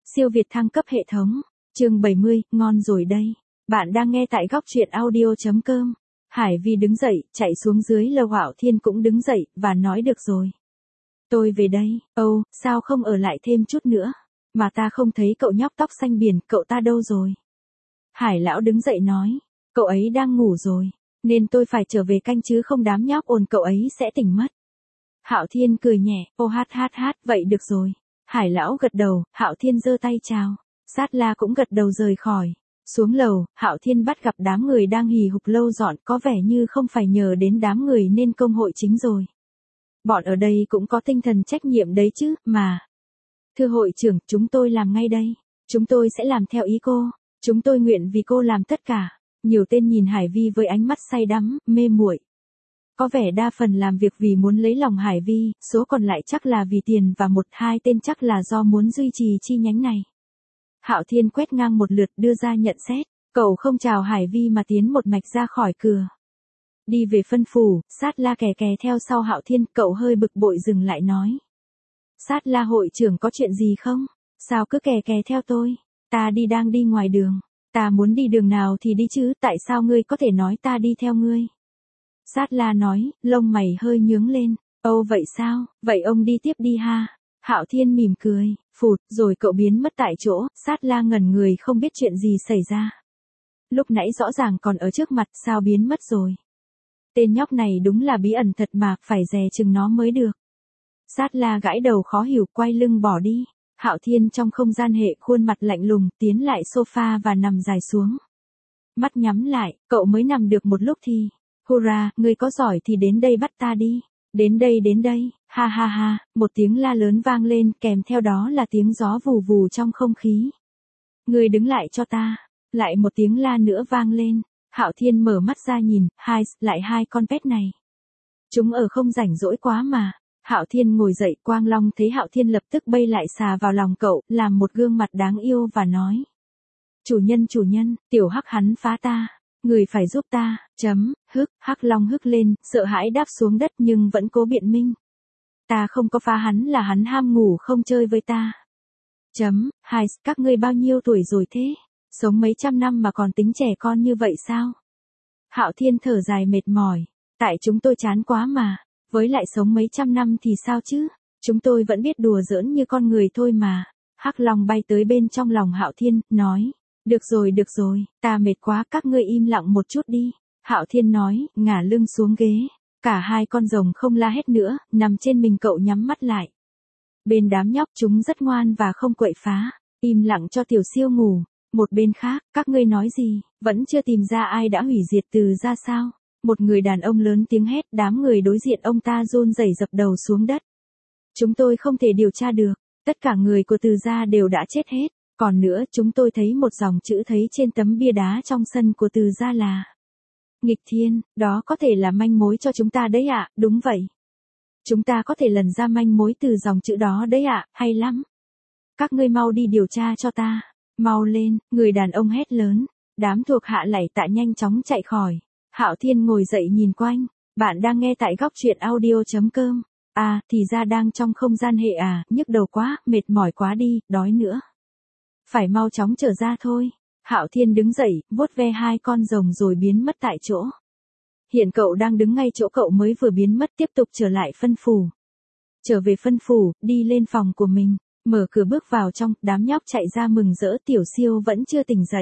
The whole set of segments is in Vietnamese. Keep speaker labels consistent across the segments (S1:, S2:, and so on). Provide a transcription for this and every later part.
S1: Siêu Việt thăng cấp hệ thống. Chương 70, ngon rồi đây. Bạn đang nghe tại góc truyện audio.com. Hải Vi đứng dậy, chạy xuống dưới lầu. Hạo Thiên cũng đứng dậy, và nói được rồi. Tôi về đây. Ồ, sao không ở lại thêm chút nữa? Mà ta không thấy cậu nhóc tóc xanh biển, cậu ta đâu rồi? Hải lão đứng dậy nói. Cậu ấy đang ngủ rồi. Nên tôi phải trở về canh chứ không đám nhóc ồn cậu ấy sẽ tỉnh mất. Hạo Thiên cười nhẹ. Ô hát, vậy được rồi. Hải lão gật đầu, Hạo Thiên giơ tay chào. Sát La cũng gật đầu rời khỏi. Xuống lầu, Hạo Thiên bắt gặp đám người đang hì hục lâu dọn, có vẻ như không phải nhờ đến đám người nên công hội chính rồi. Bọn ở đây cũng có tinh thần trách nhiệm đấy chứ, mà. Thưa hội trưởng, chúng tôi làm ngay đây. Chúng tôi sẽ làm theo ý cô. Chúng tôi nguyện vì cô làm tất cả. Nhiều tên nhìn Hải Vi với ánh mắt say đắm, mê muội. Có vẻ đa phần làm việc vì muốn lấy lòng Hải Vi, số còn lại chắc là vì tiền và một hai tên chắc là do muốn duy trì chi nhánh này. Hạo Thiên quét ngang một lượt đưa ra nhận xét, cậu không chào Hải Vi mà tiến một mạch ra khỏi cửa. Đi về phân phủ, Sát La kè theo sau Hạo Thiên, cậu hơi bực bội dừng lại nói. Sát La hội trưởng có chuyện gì không? Sao cứ kè theo tôi? Ta đang đi ngoài đường. Ta muốn đi đường nào thì đi chứ, tại sao ngươi có thể nói ta đi theo ngươi? Sát La nói, lông mày hơi nhướng lên. Ồ vậy sao, vậy ông đi tiếp đi ha. Hạo Thiên mỉm cười, phụt, rồi cậu biến mất tại chỗ. Sát La ngẩn người không biết chuyện gì xảy ra. Lúc nãy rõ ràng còn ở trước mặt, sao biến mất rồi? Tên nhóc này đúng là bí ẩn thật mà, phải dè chừng nó mới được. Sát La gãi đầu khó hiểu, quay lưng bỏ đi. Hạo Thiên trong không gian hệ, khuôn mặt lạnh lùng, tiến lại sofa và nằm dài xuống. Mắt nhắm lại, cậu mới nằm được một lúc thì. Hurra, ngươi có giỏi thì đến đây bắt ta đi. Đến đây, ha ha, một tiếng la lớn vang lên, kèm theo đó là tiếng gió vù vù trong không khí. Ngươi đứng lại cho ta. Lại một tiếng la nữa vang lên. Hạo Thiên mở mắt ra nhìn, lại hai con pet này. Chúng ở không rảnh rỗi quá mà. Hạo Thiên ngồi dậy, Quang Long thấy Hạo Thiên lập tức bay lại xà vào lòng cậu, làm một gương mặt đáng yêu và nói. Chủ nhân, tiểu Hắc hắn phá ta. Người phải giúp ta, Hắc Long hức lên, sợ hãi đáp xuống đất nhưng vẫn cố biện minh. Ta không có phá hắn, là hắn ham ngủ không chơi với ta. Các ngươi bao nhiêu tuổi rồi thế? Sống mấy trăm năm mà còn tính trẻ con như vậy sao? Hạo Thiên thở dài mệt mỏi. Tại chúng tôi chán quá mà. Với lại sống mấy trăm năm thì sao chứ? Chúng tôi vẫn biết đùa giỡn như con người thôi mà. Hắc Long bay tới bên trong lòng Hạo Thiên, nói. Được rồi, ta mệt quá, các ngươi im lặng một chút đi. Hạo Thiên nói, ngả lưng xuống ghế. Cả hai con rồng không la hét nữa, nằm trên mình cậu nhắm mắt lại. Bên đám nhóc chúng rất ngoan và không quậy phá. Im lặng cho Tiểu Siêu ngủ. Một bên khác, các ngươi nói gì, vẫn chưa tìm ra ai đã hủy diệt Từ gia sao? Một người đàn ông lớn tiếng hét, đám người đối diện ông ta run rẩy dập đầu xuống đất. Chúng tôi không thể điều tra được, tất cả người của Từ gia đều đã chết hết. Còn nữa, chúng tôi thấy một dòng chữ thấy trên tấm bia đá trong sân của Từ gia là nghịch thiên, đó có thể là manh mối cho chúng ta đấy ạ, đúng vậy. Chúng ta có thể lần ra manh mối từ dòng chữ đó đấy ạ, hay lắm. Các ngươi mau đi điều tra cho ta, mau lên, người đàn ông hét lớn. Đám thuộc hạ lạy tạ nhanh chóng chạy khỏi. Hạo Thiên ngồi dậy nhìn quanh, bạn đang nghe tại góc truyện audio.com. À, thì ra đang trong không gian hệ à, nhức đầu quá, mệt mỏi quá đi, đói nữa. Phải mau chóng trở ra thôi. Hạo Thiên đứng dậy, vuốt ve hai con rồng rồi biến mất tại chỗ. Hiện cậu đang đứng ngay chỗ cậu mới vừa biến mất, tiếp tục trở lại phân phủ. Trở về phân phủ, đi lên phòng của mình, mở cửa bước vào trong, đám nhóc chạy ra mừng rỡ. Tiểu Siêu vẫn chưa tỉnh dậy.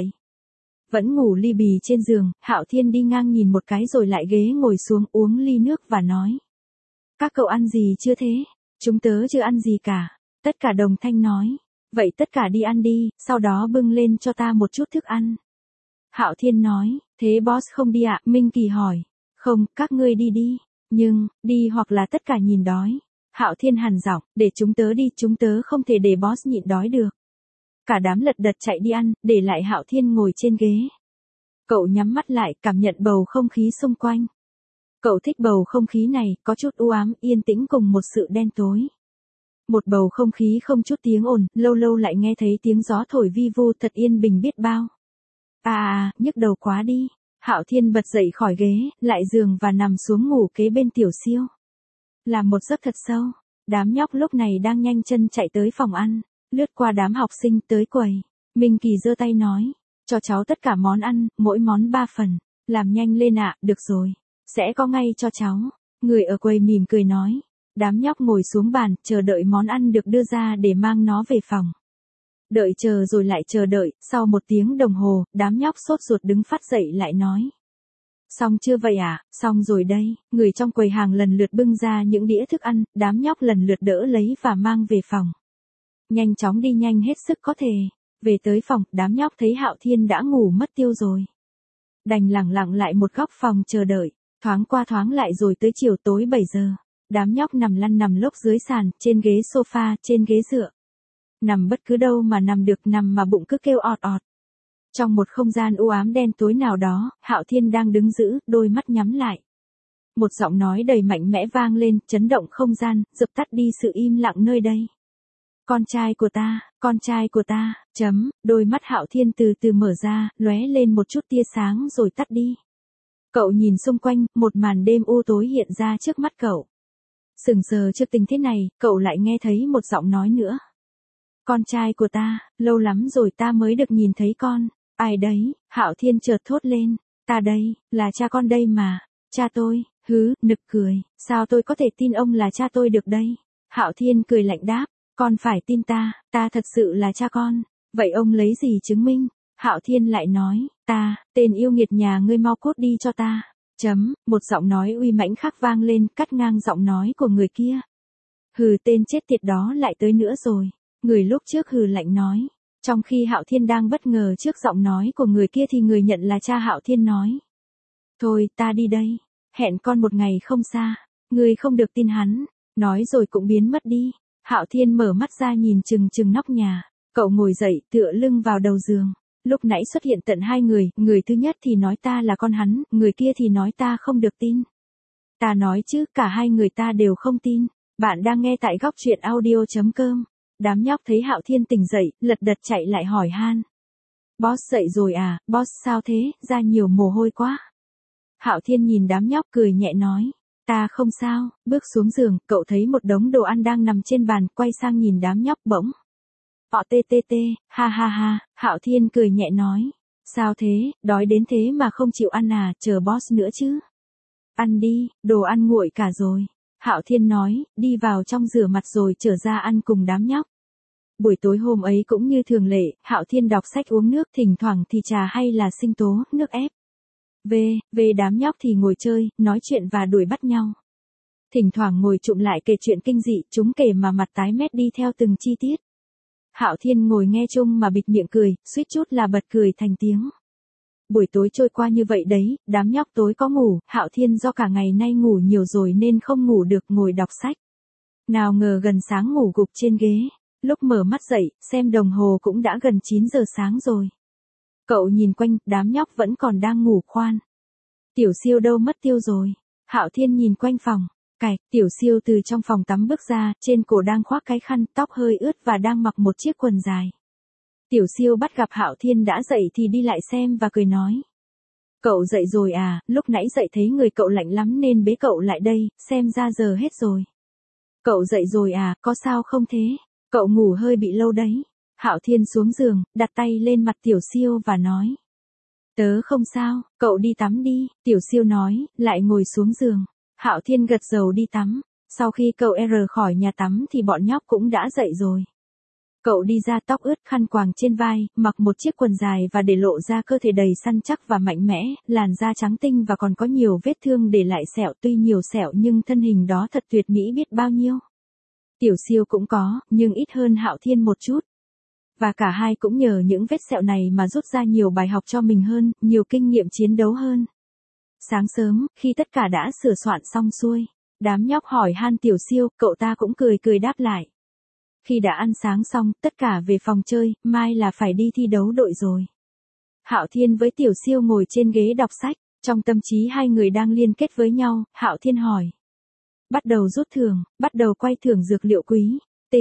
S1: Vẫn ngủ li bì trên giường. Hạo Thiên đi ngang nhìn một cái rồi lại ghế ngồi xuống uống ly nước và nói. Các cậu ăn gì chưa thế? Chúng tớ chưa ăn gì cả. Tất cả đồng thanh nói. Vậy tất cả đi ăn đi, sau đó bưng lên cho ta một chút thức ăn. Hạo Thiên nói, thế boss không đi ạ? Minh Kỳ hỏi. Không, các ngươi đi đi. Nhưng, đi hoặc là tất cả nhìn đói. Hạo Thiên hằn giọng, để chúng tớ đi, chúng tớ không thể để boss nhịn đói được. Cả đám lật đật chạy đi ăn, để lại Hạo Thiên ngồi trên ghế. Cậu nhắm mắt lại, cảm nhận bầu không khí xung quanh. Cậu thích bầu không khí này, có chút u ám, yên tĩnh cùng một sự đen tối. Một bầu không khí không chút tiếng ồn, lâu lâu lại nghe thấy tiếng gió thổi vi vu, thật yên bình biết bao. Nhức đầu quá đi. Hạo Thiên bật dậy khỏi ghế, lại giường và nằm xuống ngủ kế bên Tiểu Siêu. Làm một giấc thật sâu. Đám nhóc lúc này đang nhanh chân chạy tới phòng ăn. Lướt qua đám học sinh tới quầy, Minh Kỳ giơ tay nói, cho cháu tất cả món ăn, mỗi món 3 phần, làm nhanh lên ạ, được rồi, sẽ có ngay cho cháu. Người ở quầy mỉm cười nói, đám nhóc ngồi xuống bàn, chờ đợi món ăn được đưa ra để mang nó về phòng. Đợi chờ rồi lại chờ đợi, sau 1 tiếng đồng hồ, đám nhóc sốt ruột đứng phát dậy lại nói. Xong chưa vậy à, xong rồi đây, người trong quầy hàng lần lượt bưng ra những đĩa thức ăn, đám nhóc lần lượt đỡ lấy và mang về phòng. Nhanh chóng đi nhanh hết sức có thể. Về tới phòng, đám nhóc thấy Hạo Thiên đã ngủ mất tiêu rồi. Đành lẳng lặng lại một góc phòng chờ đợi, thoáng qua thoáng lại rồi tới chiều tối 7 giờ. Đám nhóc nằm lăn nằm lốc dưới sàn, trên ghế sofa, trên ghế dựa. Nằm bất cứ đâu mà nằm được, nằm mà bụng cứ kêu ọt ọt. Trong một không gian u ám đen tối nào đó, Hạo Thiên đang đứng giữ, đôi mắt nhắm lại. Một giọng nói đầy mạnh mẽ vang lên, chấn động không gian, dập tắt đi sự im lặng nơi đây. Con trai của ta, đôi mắt Hạo Thiên từ từ mở ra, lóe lên một chút tia sáng rồi tắt đi. Cậu nhìn xung quanh, một màn đêm u tối hiện ra trước mắt cậu. Sững sờ trước tình thế này, cậu lại nghe thấy một giọng nói nữa. Con trai của ta, lâu lắm rồi ta mới được nhìn thấy con. Ai đấy? Hạo Thiên chợt thốt lên. Ta đây, là cha con đây mà. Cha tôi, nực cười. Sao tôi có thể tin ông là cha tôi được đây? Hạo Thiên cười lạnh đáp. Con phải tin ta thật sự là cha con. Vậy ông lấy gì chứng minh? Hạo Thiên lại nói. Tên yêu nghiệt nhà ngươi mau cút đi cho ta. Một giọng nói uy mãnh khác vang lên, cắt ngang giọng nói của người kia. Tên chết tiệt đó lại tới nữa rồi. Người lúc trước hừ lạnh nói. Trong khi Hạo Thiên đang bất ngờ trước giọng nói của người kia thì người nhận là cha Hạo Thiên nói. Thôi, ta đi đây. Hẹn con một ngày không xa. Ngươi không được tin hắn. Nói rồi cũng biến mất đi. Hạo Thiên mở mắt ra nhìn chừng nóc nhà. Cậu ngồi dậy, tựa lưng vào đầu giường. Lúc nãy xuất hiện tận 2 người, người thứ nhất thì nói ta là con hắn, người kia thì nói ta không được tin. Ta nói chứ, cả 2 người ta đều không tin. Bạn đang nghe tại góc truyện audio.com. Đám nhóc thấy Hạo Thiên tỉnh dậy, lật đật chạy lại hỏi han. Boss dậy rồi à, boss sao thế, ra nhiều mồ hôi quá. Hạo Thiên nhìn đám nhóc cười nhẹ nói. Ta không sao, bước xuống giường, cậu thấy một đống đồ ăn đang nằm trên bàn, quay sang nhìn đám nhóc bỗng. Ha ha ha, Hạo Thiên cười nhẹ nói. Sao thế, đói đến thế mà không chịu ăn à, chờ boss nữa chứ. Ăn đi, đồ ăn nguội cả rồi. Hạo Thiên nói, đi vào trong rửa mặt rồi trở ra ăn cùng đám nhóc. Buổi tối hôm ấy cũng như thường lệ, Hạo Thiên đọc sách uống nước, thỉnh thoảng thì trà hay là sinh tố, nước ép. Về đám nhóc thì ngồi chơi, nói chuyện và đuổi bắt nhau. Thỉnh thoảng ngồi chụm lại kể chuyện kinh dị, chúng kể mà mặt tái mét đi theo từng chi tiết. Hạo Thiên ngồi nghe chung mà bịt miệng cười, suýt chút là bật cười thành tiếng. Buổi tối trôi qua như vậy đấy, đám nhóc tối có ngủ, Hạo Thiên do cả ngày nay ngủ nhiều rồi nên không ngủ được, ngồi đọc sách. Nào ngờ gần sáng ngủ gục trên ghế, lúc mở mắt dậy, xem đồng hồ cũng đã gần 9 giờ sáng rồi. Cậu nhìn quanh, đám nhóc vẫn còn đang ngủ khoan. Tiểu Siêu đâu mất tiêu rồi? Hạo Thiên nhìn quanh phòng. Tiểu Siêu từ trong phòng tắm bước ra, trên cổ đang khoác cái khăn, tóc hơi ướt và đang mặc một chiếc quần dài. Tiểu Siêu bắt gặp Hạo Thiên đã dậy thì đi lại xem và cười nói. Cậu dậy rồi à, lúc nãy dậy thấy người cậu lạnh lắm nên bế cậu lại đây, xem ra giờ hết rồi. Cậu dậy rồi à, có sao không thế? Cậu ngủ hơi bị lâu đấy. Hạo Thiên xuống giường, đặt tay lên mặt Tiểu Siêu và nói. Tớ không sao, cậu đi tắm đi, Tiểu Siêu nói, lại ngồi xuống giường. Hạo Thiên gật đầu đi tắm. Sau khi cậu khỏi nhà tắm thì bọn nhóc cũng đã dậy rồi. Cậu đi ra tóc ướt, khăn quàng trên vai, mặc một chiếc quần dài và để lộ ra cơ thể đầy săn chắc và mạnh mẽ, làn da trắng tinh và còn có nhiều vết thương để lại sẹo, tuy nhiều sẹo nhưng thân hình đó thật tuyệt mỹ biết bao nhiêu. Tiểu Siêu cũng có, nhưng ít hơn Hạo Thiên một chút. Và cả hai cũng nhờ những vết sẹo này mà rút ra nhiều bài học cho mình hơn, nhiều kinh nghiệm chiến đấu hơn. Sáng sớm, khi tất cả đã sửa soạn xong xuôi, đám nhóc hỏi han Tiểu Siêu, cậu ta cũng cười đáp lại. Khi đã ăn sáng xong, tất cả về phòng chơi, mai là phải đi thi đấu đội rồi. Hạo Thiên với Tiểu Siêu ngồi trên ghế đọc sách, trong tâm trí hai người đang liên kết với nhau, Hạo Thiên hỏi. Bắt đầu rút thưởng, bắt đầu quay thưởng dược liệu quý.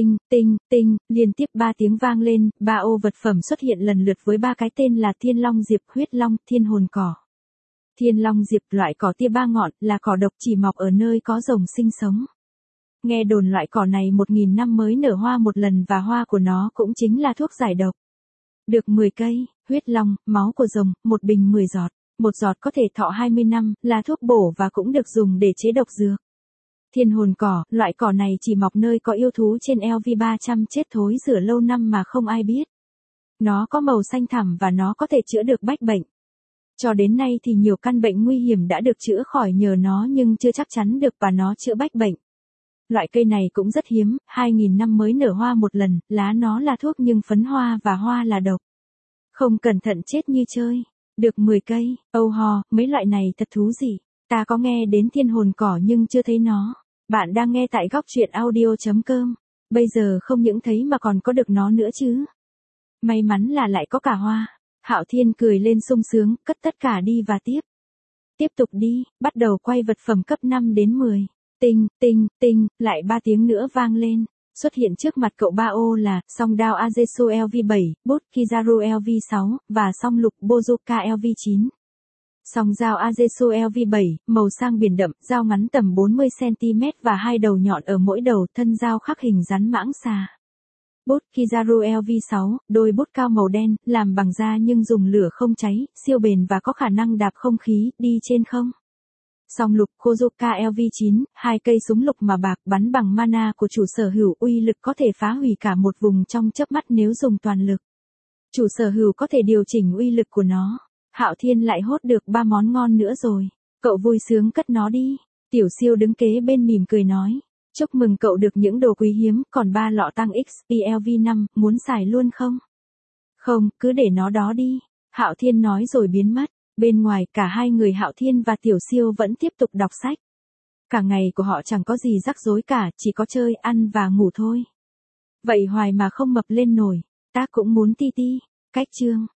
S1: Tinh, liên tiếp 3 tiếng vang lên, 3 ô vật phẩm xuất hiện lần lượt với 3 cái tên là Thiên Long Diệp, Huyết Long, Thiên Hồn Cỏ. Thiên Long Diệp, loại cỏ tia 3 ngọn, là cỏ độc chỉ mọc ở nơi có rồng sinh sống. Nghe đồn loại cỏ này 1.000 năm mới nở hoa một lần và hoa của nó cũng chính là thuốc giải độc. Được 10 cây, huyết long, máu của rồng, một bình 10 giọt. Một giọt có thể thọ 20 năm, là thuốc bổ và cũng được dùng để chế độc dược. Thiên hồn cỏ, loại cỏ này chỉ mọc nơi có yêu thú trên LV300 chết thối rửa lâu năm mà không ai biết. Nó có màu xanh thẳm và nó có thể chữa được bách bệnh. Cho đến nay thì nhiều căn bệnh nguy hiểm đã được chữa khỏi nhờ nó nhưng chưa chắc chắn được và nó chữa bách bệnh. Loại cây này cũng rất hiếm, 2.000 năm mới nở hoa một lần, lá nó là thuốc nhưng phấn hoa và hoa là độc. Không cẩn thận chết như chơi. Được 10 cây, âu ho, mấy loại này thật thú gì. Ta có nghe đến thiên hồn cỏ nhưng chưa thấy nó. Bạn đang nghe tại góc truyện audio.com. Bây giờ không những thấy mà còn có được nó nữa chứ. May mắn là lại có cả hoa. Hạo Thiên cười lên sung sướng, cất tất cả đi và tiếp. Tiếp tục đi, bắt đầu quay vật phẩm cấp 5 đến 10. Tinh, tinh, tinh, lại 3 tiếng nữa vang lên. Xuất hiện trước mặt cậu ba ô là song đao Ajesu LV7, bút Kizaru LV6, và song lục Bozuka LV9. Song dao Ajesu LV7, màu sang biển đậm, dao ngắn tầm 40cm và hai đầu nhọn ở mỗi đầu, thân dao khắc hình rắn mãng xà. Bút Kizaru LV6, đôi bút cao màu đen, làm bằng da nhưng dùng lửa không cháy, siêu bền và có khả năng đạp không khí, đi trên không. Song lục Kozuka LV9, hai cây súng lục mà bạc bắn bằng mana của chủ sở hữu, uy lực có thể phá hủy cả một vùng trong chớp mắt nếu dùng toàn lực. Chủ sở hữu có thể điều chỉnh uy lực của nó. Hạo Thiên lại hốt được 3 món ngon nữa rồi. Cậu vui sướng cất nó đi. Tiểu Siêu đứng kế bên mỉm cười nói. Chúc mừng cậu được những đồ quý hiếm, còn 3 lọ tăng XP LV5, muốn xài luôn không? Không, cứ để nó đó đi. Hạo Thiên nói rồi biến mất. Bên ngoài cả hai người Hạo Thiên và Tiểu Siêu vẫn tiếp tục đọc sách. Cả ngày của họ chẳng có gì rắc rối cả, chỉ có chơi, ăn và ngủ thôi. Vậy hoài mà không mập lên nổi, ta cũng muốn ti ti. Cách chương.